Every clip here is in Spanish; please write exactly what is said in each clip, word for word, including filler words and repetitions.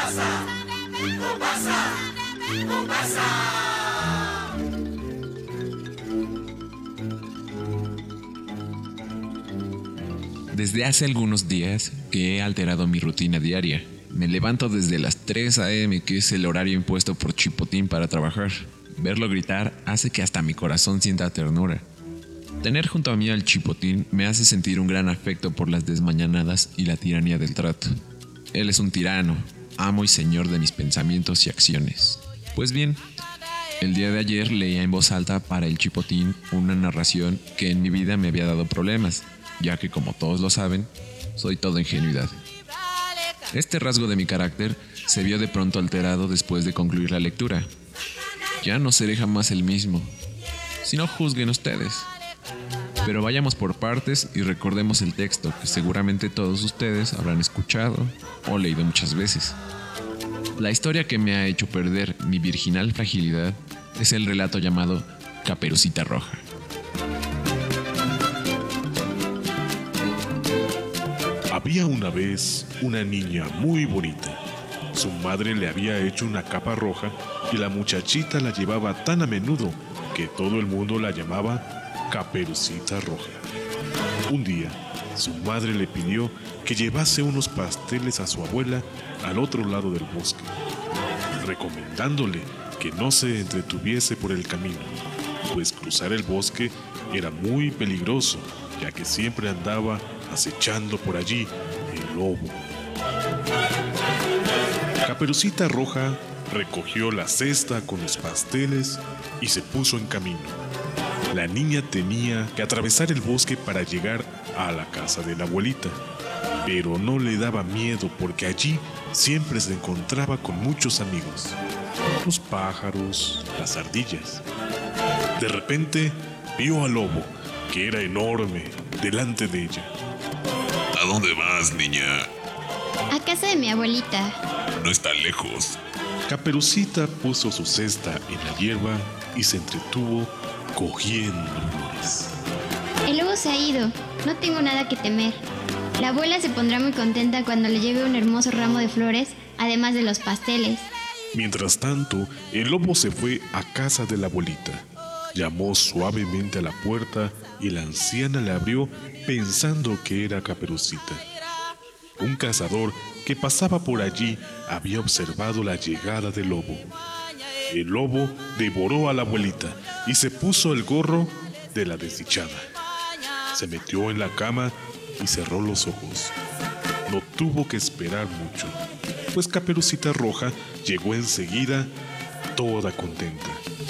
Desde hace algunos días que he alterado mi rutina diaria. Me levanto desde las tres a eme, que es el horario impuesto por Chipotín para trabajar. Verlo gritar hace que hasta mi corazón sienta ternura. Tener junto a mí al Chipotín me hace sentir un gran afecto por las desmañanadas y la tiranía del trato. Él es un tirano, amo y señor de mis pensamientos y acciones. Pues bien, el día de ayer leía en voz alta para el Chipotín una narración que en mi vida me había dado problemas, ya que, como todos lo saben, soy todo ingenuidad. Este rasgo de mi carácter se vio de pronto alterado después de concluir la lectura. Ya no seré jamás el mismo. Si no, juzguen ustedes. Pero vayamos por partes y recordemos el texto que seguramente todos ustedes habrán escuchado o leído muchas veces. La historia que me ha hecho perder mi virginal fragilidad es el relato llamado Caperucita Roja. Había una vez una niña muy bonita. Su madre le había hecho una capa roja y la muchachita la llevaba tan a menudo que todo el mundo la llamaba Caperucita Roja. Un día, su madre le pidió que llevase unos pasteles a su abuela al otro lado del bosque, recomendándole que no se entretuviese por el camino, pues cruzar el bosque era muy peligroso, ya que siempre andaba acechando por allí el lobo. Caperucita Roja recogió la cesta con los pasteles y se puso en camino. La niña tenía que atravesar el bosque para llegar a la casa de la abuelita, pero no le daba miedo porque allí siempre se encontraba con muchos amigos, los pájaros, las ardillas. De repente vio al lobo, que era enorme, delante de ella. ¿A dónde vas, niña? A casa de mi abuelita. No está lejos. Caperucita puso su cesta en la hierba y se entretuvo cogiendo flores. El lobo se ha ido, no tengo nada que temer. La abuela se pondrá muy contenta cuando le lleve un hermoso ramo de flores, además de los pasteles. Mientras tanto, el lobo se fue a casa de la abuelita. Llamó suavemente a la puerta y la anciana le abrió pensando que era Caperucita. Un cazador que pasaba por allí había observado la llegada del lobo. El lobo devoró a la abuelita y se puso el gorro de la desdichada. Se metió en la cama y cerró los ojos. No tuvo que esperar mucho, pues Caperucita Roja llegó enseguida, toda contenta.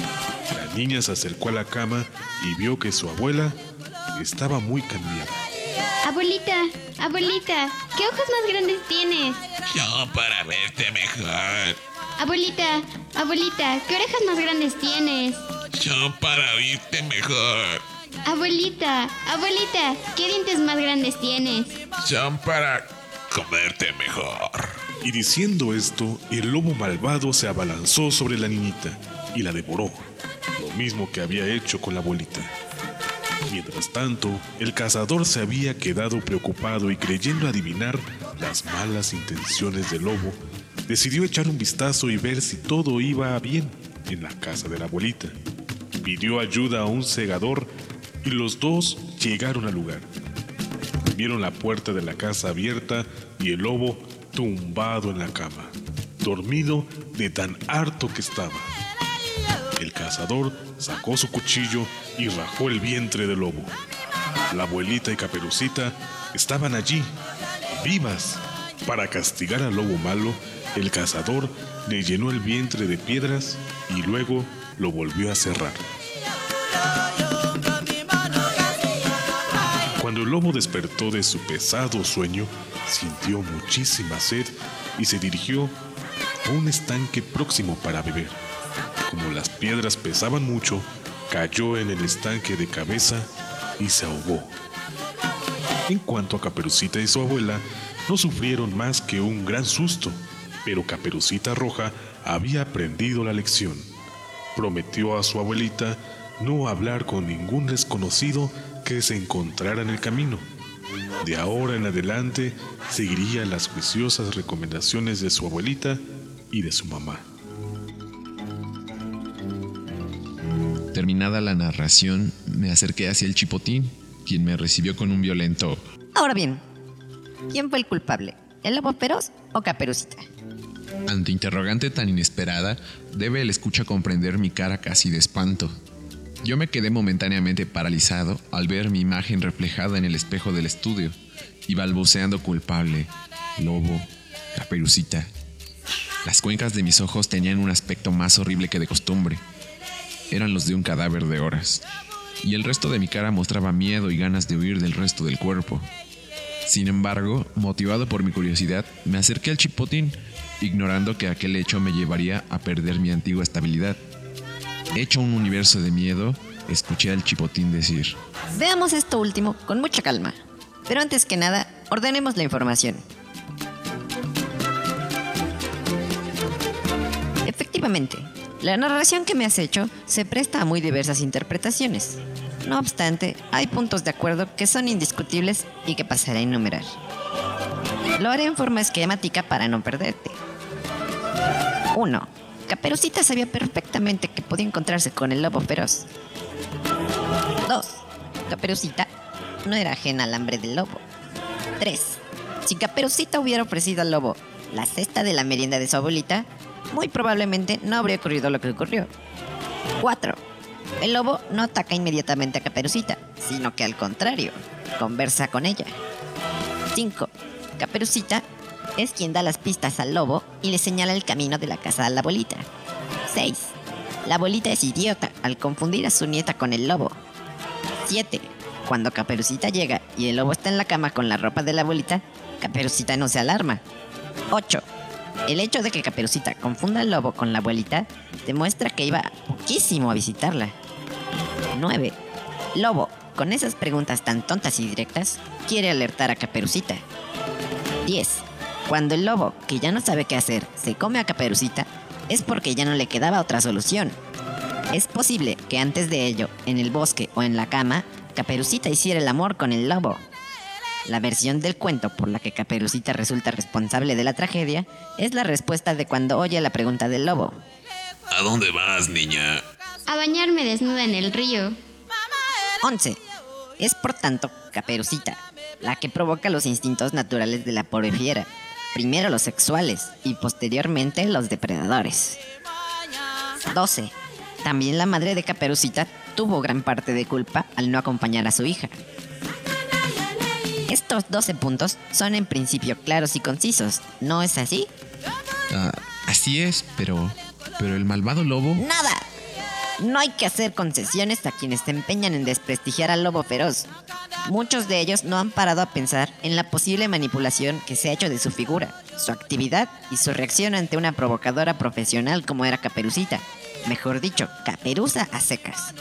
La niña se acercó a la cama y vio que su abuela estaba muy cambiada. Abuelita, abuelita, ¿qué ojos más grandes tienes? Yo para verte mejor. Abuelita, abuelita, ¿qué orejas más grandes tienes? Yo para oírte mejor. Abuelita, abuelita, ¿qué dientes más grandes tienes? Yo para comerte mejor. Y diciendo esto, el lobo malvado se abalanzó sobre la niñita y la devoró, lo mismo que había hecho con la abuelita. Mientras tanto, el cazador se había quedado preocupado y creyendo adivinar las malas intenciones del lobo, decidió echar un vistazo y ver si todo iba bien en la casa de la abuelita. Pidió ayuda a un segador y los dos llegaron al lugar. Vieron la puerta de la casa abierta y el lobo tumbado en la cama, dormido de tan harto que estaba. El cazador sacó su cuchillo y rajó el vientre del lobo. La abuelita y Caperucita estaban allí, vivas. Para castigar al lobo malo, el cazador le llenó el vientre de piedras y luego lo volvió a cerrar. Cuando el lobo despertó de su pesado sueño, sintió muchísima sed y se dirigió a un estanque próximo para beber. Como las piedras pesaban mucho, cayó en el estanque de cabeza y se ahogó. En cuanto a Caperucita y su abuela, no sufrieron más que un gran susto, pero Caperucita Roja había aprendido la lección. Prometió a su abuelita no hablar con ningún desconocido que se encontrara en el camino, De ahora en adelante seguiría las juiciosas recomendaciones de su abuelita y de su mamá. Terminada la narración, me acerqué hacia el Chipotín, quien me recibió con un violento Ahora bien, ¿quién fue el culpable? ¿El lobo feroz o Caperucita? Ante interrogante tan inesperada, debe el escucha comprender mi cara casi de espanto. Yo me quedé momentáneamente paralizado al ver mi imagen reflejada en el espejo del estudio y balbuceando culpable, lobo, Caperucita. Las cuencas de mis ojos tenían un aspecto más horrible que de costumbre. Eran los de un cadáver de horas, y el resto de mi cara mostraba miedo y ganas de huir del resto del cuerpo. Sin embargo, motivado por mi curiosidad, me acerqué al Chipotín, ignorando que aquel hecho me llevaría a perder mi antigua estabilidad. Hecho un universo de miedo, escuché al Chipotín decir: Veamos esto último con mucha calma. Pero antes que nada, ordenemos la información. Efectivamente, la narración que me has hecho se presta a muy diversas interpretaciones. No obstante, hay puntos de acuerdo que son indiscutibles y que pasaré a enumerar. Lo haré en forma esquemática para no perderte. uno. Caperucita sabía perfectamente que podía encontrarse con el lobo feroz. dos. Caperucita no era ajena al hambre del lobo. tres. Si Caperucita hubiera ofrecido al lobo la cesta de la merienda de su abuelita, muy probablemente no habría ocurrido lo que ocurrió. cuatro. El lobo no ataca inmediatamente a Caperucita, sino que al contrario, conversa con ella. cinco. Caperucita es quien da las pistas al lobo y le señala el camino de la casa a la abuelita. seis. La abuelita es idiota al confundir a su nieta con el lobo. siete. Cuando Caperucita llega y el lobo está en la cama con la ropa de la abuelita, Caperucita no se alarma. ocho. El hecho de que Caperucita confunda al lobo con la abuelita demuestra que iba poquísimo a visitarla. nueve. Lobo, con esas preguntas tan tontas y directas, quiere alertar a Caperucita. diez. Cuando el lobo, que ya no sabe qué hacer, se come a Caperucita, es porque ya no le quedaba otra solución. Es posible que antes de ello, en el bosque o en la cama, Caperucita hiciera el amor con el lobo. La versión del cuento por la que Caperucita resulta responsable de la tragedia es la respuesta de cuando oye la pregunta del lobo. ¿A dónde vas, niña? A bañarme desnuda en el río. once. Es por tanto Caperucita la que provoca los instintos naturales de la pobre fiera, primero los sexuales y posteriormente los depredadores. doce. También la madre de Caperucita tuvo gran parte de culpa al no acompañar a su hija. Estos doce puntos son en principio claros y concisos, ¿no es así? Ah, así es, pero... pero el malvado lobo... ¡Nada! No hay que hacer concesiones a quienes se empeñan en desprestigiar al lobo feroz. Muchos de ellos no han parado a pensar en la posible manipulación que se ha hecho de su figura, su actividad y su reacción ante una provocadora profesional como era Caperucita. Mejor dicho, Caperuza a secas.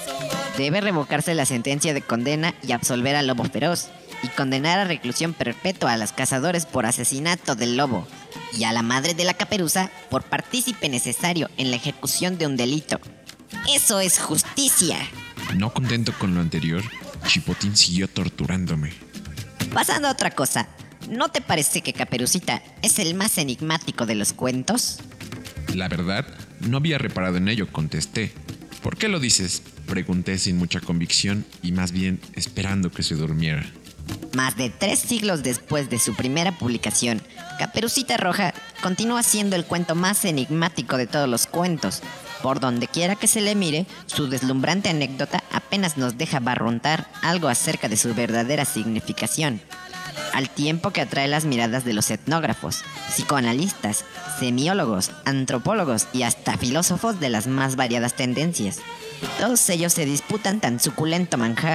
Debe revocarse la sentencia de condena y absolver al lobo feroz, y condenar a reclusión perpetua a los cazadores por asesinato del lobo, y a la madre de la Caperuza por partícipe necesario en la ejecución de un delito. ¡Eso es justicia! No contento con lo anterior, Chipotín siguió torturándome. Pasando a otra cosa, ¿no te parece que Caperucita es el más enigmático de los cuentos? La verdad, no había reparado en ello, contesté. ¿Por qué lo dices?, pregunté sin mucha convicción y más bien esperando que se durmiera. Más de tres siglos después de su primera publicación, Caperucita Roja continúa siendo el cuento más enigmático de todos los cuentos. Por donde quiera que se le mire, su deslumbrante anécdota apenas nos deja barruntar algo acerca de su verdadera significación, al tiempo que atrae las miradas de los etnógrafos, psicoanalistas, semiólogos, antropólogos y hasta filósofos de las más variadas tendencias. Todos ellos se disputan tan suculento manjar,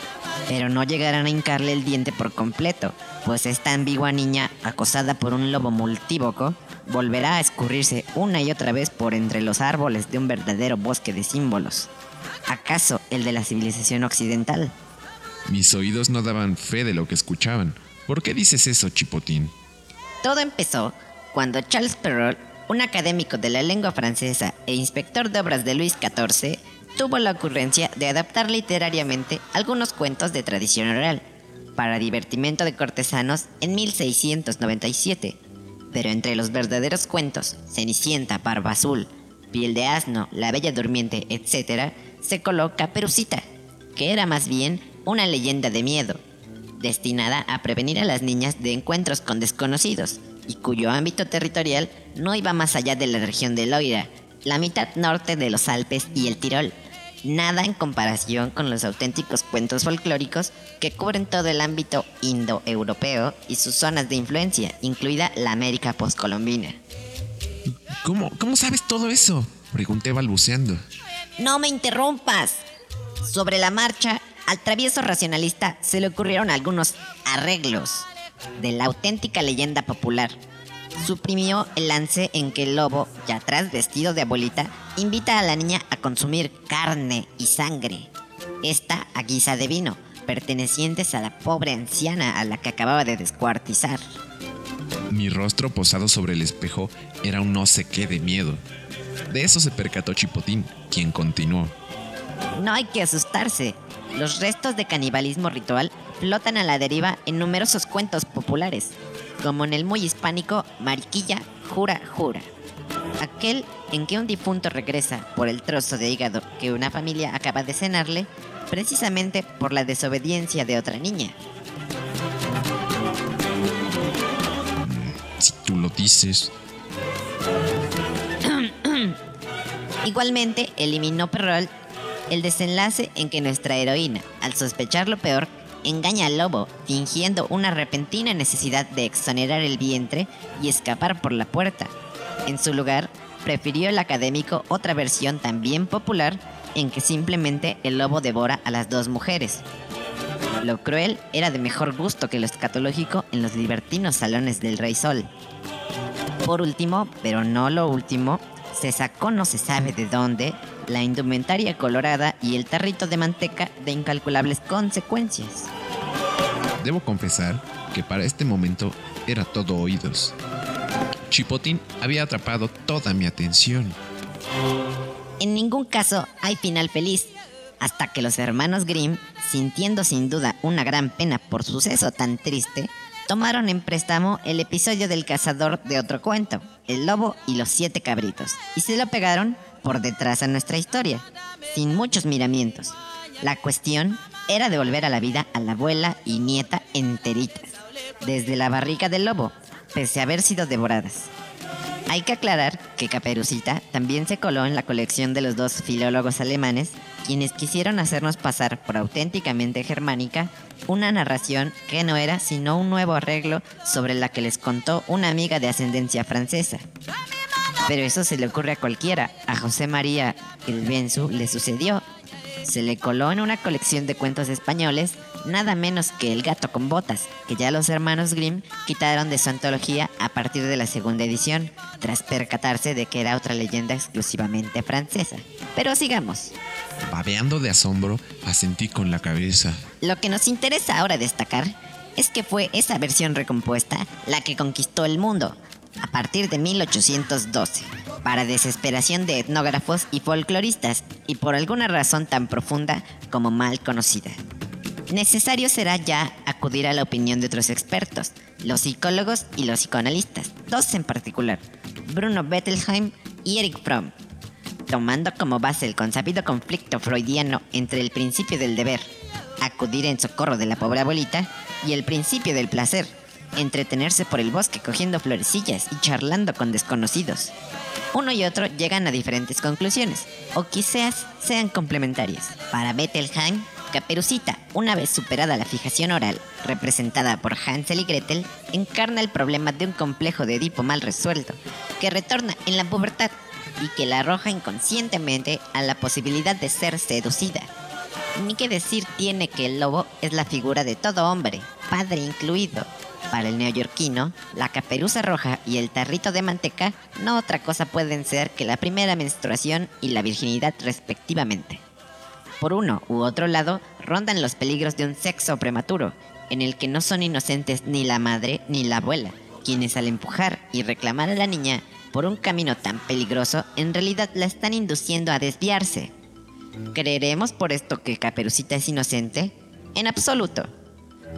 pero no llegarán a hincarle el diente por completo, pues esta ambigua niña, acosada por un lobo multívoco, volverá a escurrirse una y otra vez por entre los árboles de un verdadero bosque de símbolos. ¿Acaso el de la civilización occidental? Mis oídos no daban fe de lo que escuchaban. ¿Por qué dices eso, Chipotín? Todo empezó cuando Charles Perrault, un académico de la lengua francesa e inspector de obras de Luis catorce, tuvo la ocurrencia de adaptar literariamente algunos cuentos de tradición oral. para divertimento de cortesanos en mil seiscientos noventa y siete. Pero entre los verdaderos cuentos, Cenicienta, Barba Azul, Piel de Asno, La Bella Durmiente, etcétera, se coló Caperucita, que era más bien una leyenda de miedo, destinada a prevenir a las niñas de encuentros con desconocidos, y cuyo ámbito territorial no iba más allá de la región de Loira, la mitad norte de los Alpes y el Tirol. Nada en comparación con los auténticos cuentos folclóricos que cubren todo el ámbito indoeuropeo y sus zonas de influencia, incluida la América postcolombina. ¿Cómo, ¿Cómo sabes todo eso? Pregunté balbuceando. ¡No me interrumpas! Sobre la marcha, al travieso racionalista se le ocurrieron algunos arreglos de la auténtica leyenda popular. Suprimió el lance en que el lobo, ya atrás vestido de abuelita, invita a la niña a consumir carne y sangre, esta a guisa de vino, pertenecientes a la pobre anciana a la que acababa de descuartizar. Mi rostro posado sobre el espejo era un no sé qué de miedo. De eso se percató Chipotín, quien continuó. No hay que asustarse. Los restos de canibalismo ritual flotan a la deriva en numerosos cuentos populares, como en el muy hispánico Mariquilla, Jura, Jura. Aquel en que un difunto regresa por el trozo de hígado que una familia acaba de cenarle, precisamente por la desobediencia de otra niña. Si tú lo dices. Igualmente, eliminó Perrault el desenlace en que nuestra heroína, al sospechar lo peor, engaña al lobo, fingiendo una repentina necesidad de exonerar el vientre y escapar por la puerta. En su lugar, prefirió el académico otra versión también popular en que simplemente el lobo devora a las dos mujeres. Lo cruel era de mejor gusto que lo escatológico en los libertinos salones del Rey Sol. Por último, pero no lo último, se sacó no se sabe de dónde la indumentaria colorada y el tarrito de manteca de incalculables consecuencias. Debo confesar que para este momento era todo oídos. Chipotín había atrapado toda mi atención. En ningún caso hay final feliz, hasta que los hermanos Grimm, sintiendo sin duda una gran pena por suceso tan triste, tomaron en préstamo el episodio del cazador de otro cuento, El lobo y los siete cabritos, y se lo pegaron por detrás a nuestra historia, sin muchos miramientos. La cuestión era devolver a la vida a la abuela y nieta enteritas, desde la barriga del lobo, pese a haber sido devoradas. Hay que aclarar que Caperucita también se coló en la colección de los dos filólogos alemanes, quienes quisieron hacernos pasar por auténticamente germánica una narración que no era sino un nuevo arreglo sobre la que les contó una amiga de ascendencia francesa. Pero eso se le ocurre a cualquiera. A José María el Benzu le sucedió. Se le coló en una colección de cuentos españoles nada menos que El gato con botas, que ya los hermanos Grimm quitaron de su antología a partir de la segunda edición, tras percatarse de que era otra leyenda exclusivamente francesa. Pero sigamos. Babeando de asombro, asentí con la cabeza. Lo que nos interesa ahora destacar es que fue esa versión recompuesta la que conquistó el mundo, a partir de mil ochocientos doce, para desesperación de etnógrafos y folcloristas, y por alguna razón tan profunda como mal conocida. Necesario será ya acudir a la opinión de otros expertos, los psicólogos y los psicoanalistas, dos en particular, Bruno Bettelheim y Erich Fromm, tomando como base el consabido conflicto freudiano entre el principio del deber, acudir en socorro de la pobre abuelita, y el principio del placer, entretenerse por el bosque cogiendo florecillas y charlando con desconocidos. Uno y otro llegan a diferentes conclusiones, o quizás sean complementarias. Para Bettelheim, Caperucita, una vez superada la fijación oral, representada por Hansel y Gretel, encarna el problema de un complejo de Edipo mal resuelto, que retorna en la pubertad y que la arroja inconscientemente a la posibilidad de ser seducida. Ni que decir tiene que el lobo es la figura de todo hombre, padre incluido. Para el neoyorquino, la caperuza roja y el tarrito de manteca no otra cosa pueden ser que la primera menstruación y la virginidad respectivamente. Por uno u otro lado, rondan los peligros de un sexo prematuro, en el que no son inocentes ni la madre ni la abuela, quienes al empujar y reclamar a la niña por un camino tan peligroso, en realidad la están induciendo a desviarse. ¿Creeremos por esto que Caperucita es inocente? En absoluto.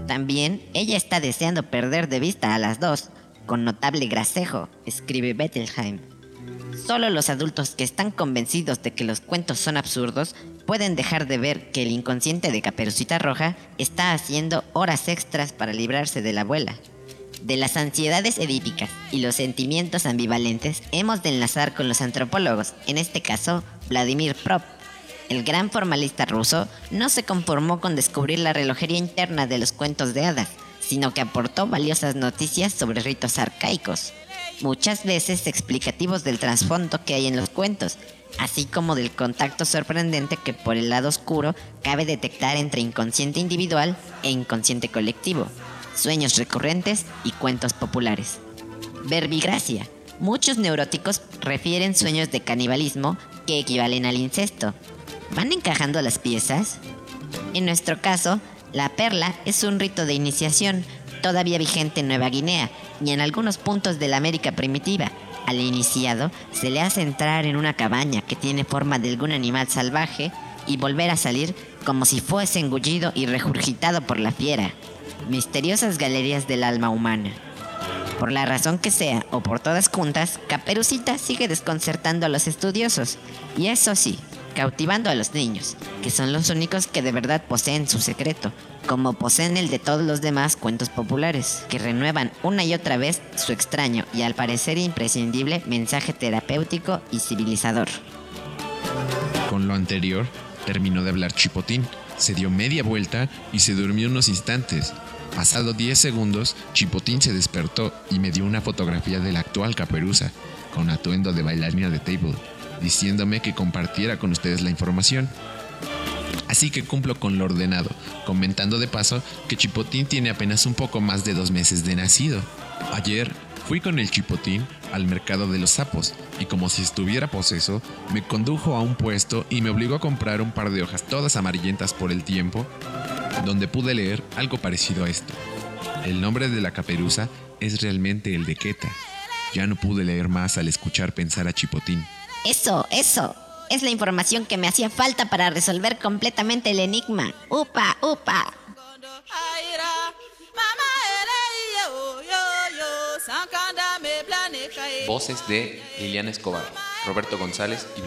También ella está deseando perder de vista a las dos, con notable gracejo, escribe Bettelheim. Solo los adultos que están convencidos de que los cuentos son absurdos pueden dejar de ver que el inconsciente de Caperucita Roja está haciendo horas extras para librarse de la abuela. De las ansiedades edípicas y los sentimientos ambivalentes hemos de enlazar con los antropólogos, en este caso Vladimir Prop. El gran formalista ruso no se conformó con descubrir la relojería interna de los cuentos de hadas, sino que aportó valiosas noticias sobre ritos arcaicos, muchas veces explicativos del trasfondo que hay en los cuentos, así como del contacto sorprendente que por el lado oscuro cabe detectar entre inconsciente individual e inconsciente colectivo, sueños recurrentes y cuentos populares. Verbigracia. Muchos neuróticos refieren sueños de canibalismo que equivalen al incesto. ¿Van encajando las piezas? En nuestro caso, la perla es un rito de iniciación todavía vigente en Nueva Guinea y en algunos puntos de la América primitiva. Al iniciado se le hace entrar en una cabaña que tiene forma de algún animal salvaje y volver a salir como si fuese engullido y regurgitado por la fiera. Misteriosas galerías del alma humana. Por la razón que sea o por todas juntas, Caperucita sigue desconcertando a los estudiosos y eso sí, cautivando a los niños, que son los únicos que de verdad poseen su secreto, como poseen el de todos los demás cuentos populares, que renuevan una y otra vez su extraño y al parecer imprescindible mensaje terapéutico y civilizador. Con lo anterior, terminó de hablar Chipotín, se dio media vuelta y se durmió unos instantes. Pasado diez segundos, Chipotín se despertó y me dio una fotografía de la actual Caperuza, con atuendo de bailarina de table, diciéndome que compartiera con ustedes la información. Así que cumplo con lo ordenado, comentando de paso que Chipotín tiene apenas un poco más de dos meses de nacido. Ayer fui con el Chipotín al mercado de los sapos y como si estuviera poseso, me condujo a un puesto y me obligó a comprar un par de hojas todas amarillentas por el tiempo, donde pude leer algo parecido a esto. El nombre de la Caperuza es realmente el de Queta. Ya no pude leer más al escuchar pensar a Chipotín. Eso, eso. Es la información que me hacía falta para resolver completamente el enigma. ¡Upa, upa! Voces de Liliana Escobar, Roberto González y